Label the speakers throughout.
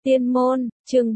Speaker 1: Tiên môn, chương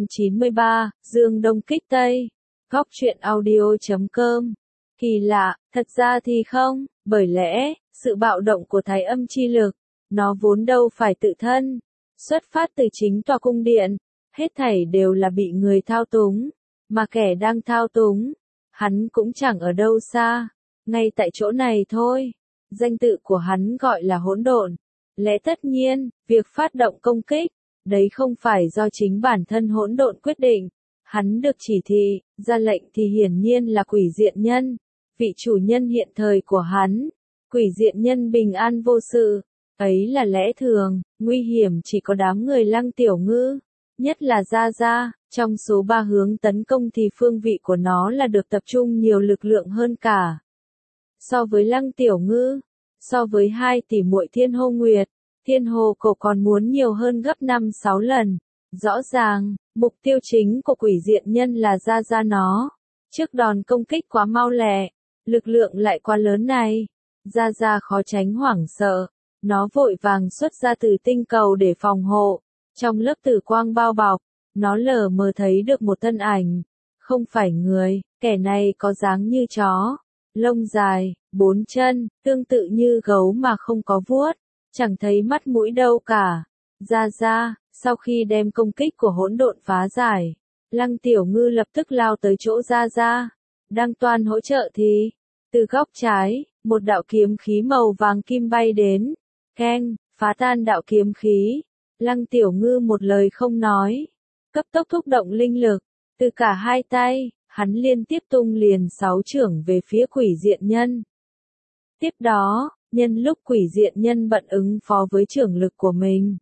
Speaker 1: 393, Dương Đông kích Tây. Góc truyện audio.com. Kỳ lạ, thật ra thì không, bởi lẽ, sự bạo động của thái âm chi lực, nó vốn đâu phải tự thân, xuất phát từ chính tòa cung điện, hết thảy đều là bị người thao túng, mà kẻ đang thao túng, hắn cũng chẳng ở đâu xa, ngay tại chỗ này thôi. Danh tự của hắn gọi là hỗn độn. Lẽ tất nhiên, việc phát động công kích, đấy không phải do chính bản thân hỗn độn quyết định. Hắn được chỉ thị, ra lệnh thì hiển nhiên là Quỷ Diện Nhân, vị chủ nhân hiện thời của hắn. Quỷ Diện Nhân bình an vô sự, ấy là lẽ thường, nguy hiểm chỉ có đám người Lăng Tiểu Ngư, nhất là Gia Gia. Trong số 3 hướng tấn công thì phương vị của nó là được tập trung nhiều lực lượng hơn cả. So với Lăng Tiểu Ngư, so với hai tỷ muội Thiên Hồ Nguyệt, Thiên Hồ Cổ còn muốn nhiều hơn gấp 5-6 lần. Rõ ràng, mục tiêu chính của Quỷ Diện Nhân là Gia Gia nó. Trước đòn công kích quá mau lẹ, lực lượng lại quá lớn này, Gia Gia khó tránh hoảng sợ. Nó vội vàng xuất ra từ tinh cầu để phòng hộ. Trong lớp tử quang bao bọc, nó lờ mờ thấy được một thân ảnh. Không phải người, kẻ này có dáng như chó, lông dài, 4 chân, tương tự như gấu mà không có vuốt, chẳng thấy mắt mũi đâu cả. Gia Gia, sau khi đem công kích của hỗn độn phá giải, Lăng Tiểu Ngư lập tức lao tới chỗ Gia Gia. Đang toan hỗ trợ thì, từ góc trái, một đạo kiếm khí màu vàng kim bay đến, keng, phá tan đạo kiếm khí. Lăng Tiểu Ngư một lời không nói, cấp tốc thúc động linh lực, từ cả hai tay, hắn liên tiếp tung liền 6 chưởng về phía Quỷ Diện Nhân. Tiếp đó, nhân lúc Quỷ Diện Nhân bận ứng phó với chưởng lực của mình,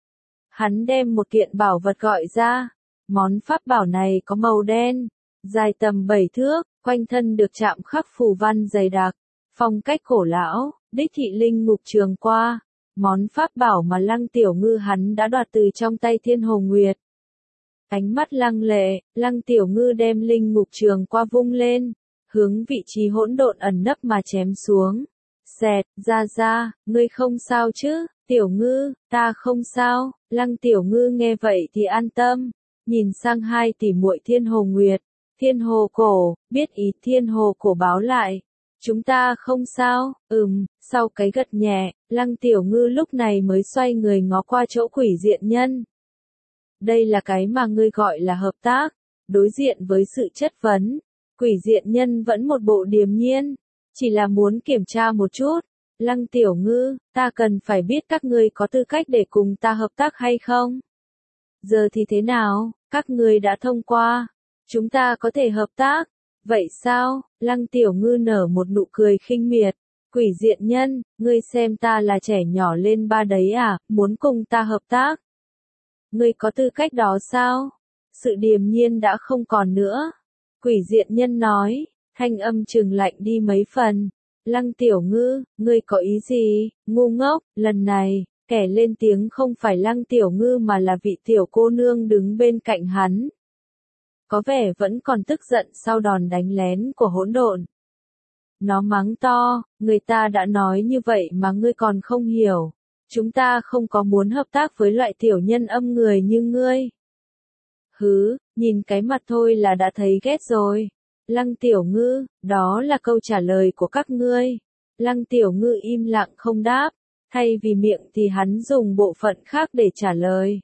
Speaker 1: hắn đem một kiện bảo vật gọi ra. Món pháp bảo này có màu đen, dài tầm 7 thước, quanh thân được chạm khắc phù văn dày đặc, phong cách cổ lão, đích thị linh ngục trường qua. Món pháp bảo mà Lăng Tiểu Ngư hắn đã đoạt từ trong tay Thiên Hồ Nguyệt. Ánh mắt lăng lệ, Lăng Tiểu Ngư đem linh ngục trường qua vung lên, hướng vị trí hỗn độn ẩn nấp mà chém xuống. Xẹt, Gia Gia, ngươi không sao chứ? Tiểu Ngư, ta không sao. Lăng Tiểu Ngư nghe vậy thì an tâm, nhìn sang hai tỷ muội Thiên Hồ Nguyệt, Thiên Hồ Cổ, biết ý Thiên Hồ Cổ báo lại. Chúng ta không sao, sau cái gật nhẹ, Lăng Tiểu Ngư lúc này mới xoay người ngó qua chỗ Quỷ Diện Nhân. Đây là cái mà ngươi gọi là hợp tác. Đối diện với sự chất vấn, Quỷ Diện Nhân vẫn một bộ điềm nhiên, chỉ là muốn kiểm tra một chút. Lăng Tiểu Ngư, ta cần phải biết các ngươi có tư cách để cùng ta hợp tác hay không? Giờ thì thế nào, các ngươi đã thông qua, chúng ta có thể hợp tác. Vậy sao? Lăng Tiểu Ngư nở một nụ cười khinh miệt. Quỷ Diện Nhân, ngươi xem ta là trẻ nhỏ lên ba đấy à, muốn cùng ta hợp tác? Ngươi có tư cách đó sao? Sự điềm nhiên đã không còn nữa. Quỷ Diện Nhân nói, thanh âm trừng lạnh đi mấy phần. Lăng Tiểu Ngư, ngươi có ý gì? Ngu ngốc, lần này, kẻ lên tiếng không phải Lăng Tiểu Ngư mà là vị tiểu cô nương đứng bên cạnh hắn. Có vẻ vẫn còn tức giận sau đòn đánh lén của hỗn độn. Nó mắng to, người ta đã nói như vậy mà ngươi còn không hiểu. Chúng ta không có muốn hợp tác với loại tiểu nhân âm người như ngươi. Hứ, nhìn cái mặt thôi là đã thấy ghét rồi. Lăng Tiểu Ngư, đó là câu trả lời của các ngươi. Lăng Tiểu Ngư im lặng không đáp, thay vì miệng thì hắn dùng bộ phận khác để trả lời.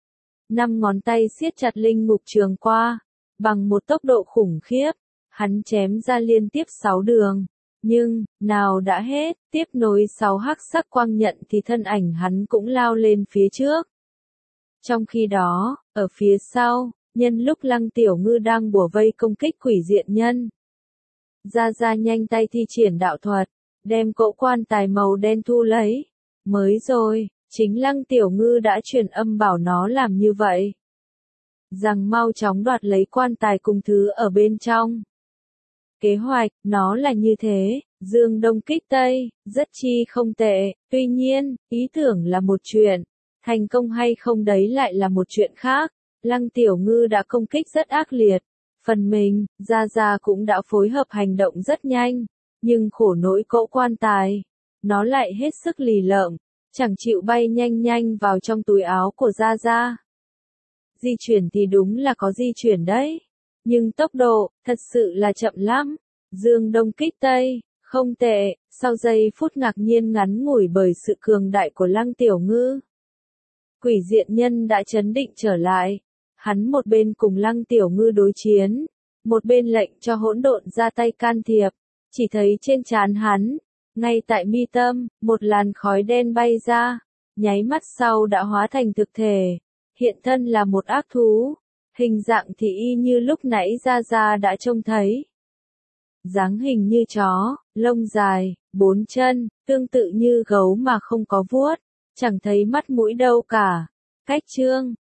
Speaker 1: 5 ngón tay siết chặt linh ngục trường qua, bằng một tốc độ khủng khiếp, hắn chém ra liên tiếp 6 đường. Nhưng, nào đã hết, tiếp nối 6 hắc sắc quang nhận thì thân ảnh hắn cũng lao lên phía trước. Trong khi đó, ở phía sau, nhân lúc Lăng Tiểu Ngư đang bủa vây công kích Quỷ Diện Nhân, Gia Gia nhanh tay thi triển đạo thuật, đem cỗ quan tài màu đen thu lấy. Mới rồi, chính Lăng Tiểu Ngư đã truyền âm bảo nó làm như vậy. Rằng mau chóng đoạt lấy quan tài cùng thứ ở bên trong. Kế hoạch, nó là như thế, Dương Đông kích Tây, rất chi không tệ, tuy nhiên, ý tưởng là một chuyện, thành công hay không đấy lại là một chuyện khác. Lăng Tiểu Ngư đã công kích rất ác liệt, phần mình, Gia Gia cũng đã phối hợp hành động rất nhanh, nhưng khổ nỗi cỗ quan tài, nó lại hết sức lì lợm, chẳng chịu bay nhanh nhanh vào trong túi áo của Gia Gia. Di chuyển thì đúng là có di chuyển đấy. Nhưng tốc độ, thật sự là chậm lắm. Dương đông kích tây, không tệ, sau giây phút ngạc nhiên ngắn ngủi bởi sự cường đại của Lăng Tiểu Ngư. Quỷ diện nhân đã trấn định trở lại. Hắn một bên cùng Lăng Tiểu Ngư đối chiến, một bên lệnh cho hỗn độn ra tay can thiệp. Chỉ thấy trên trán hắn, ngay tại mi tâm, một làn khói đen bay ra, nháy mắt sau đã hóa thành thực thể, hiện thân là một ác thú, hình dạng thì y như lúc nãy Gia đã trông thấy. Dáng hình như chó, lông dài, 4 chân, tương tự như gấu mà không có vuốt, chẳng thấy mắt mũi đâu cả. Cách trương,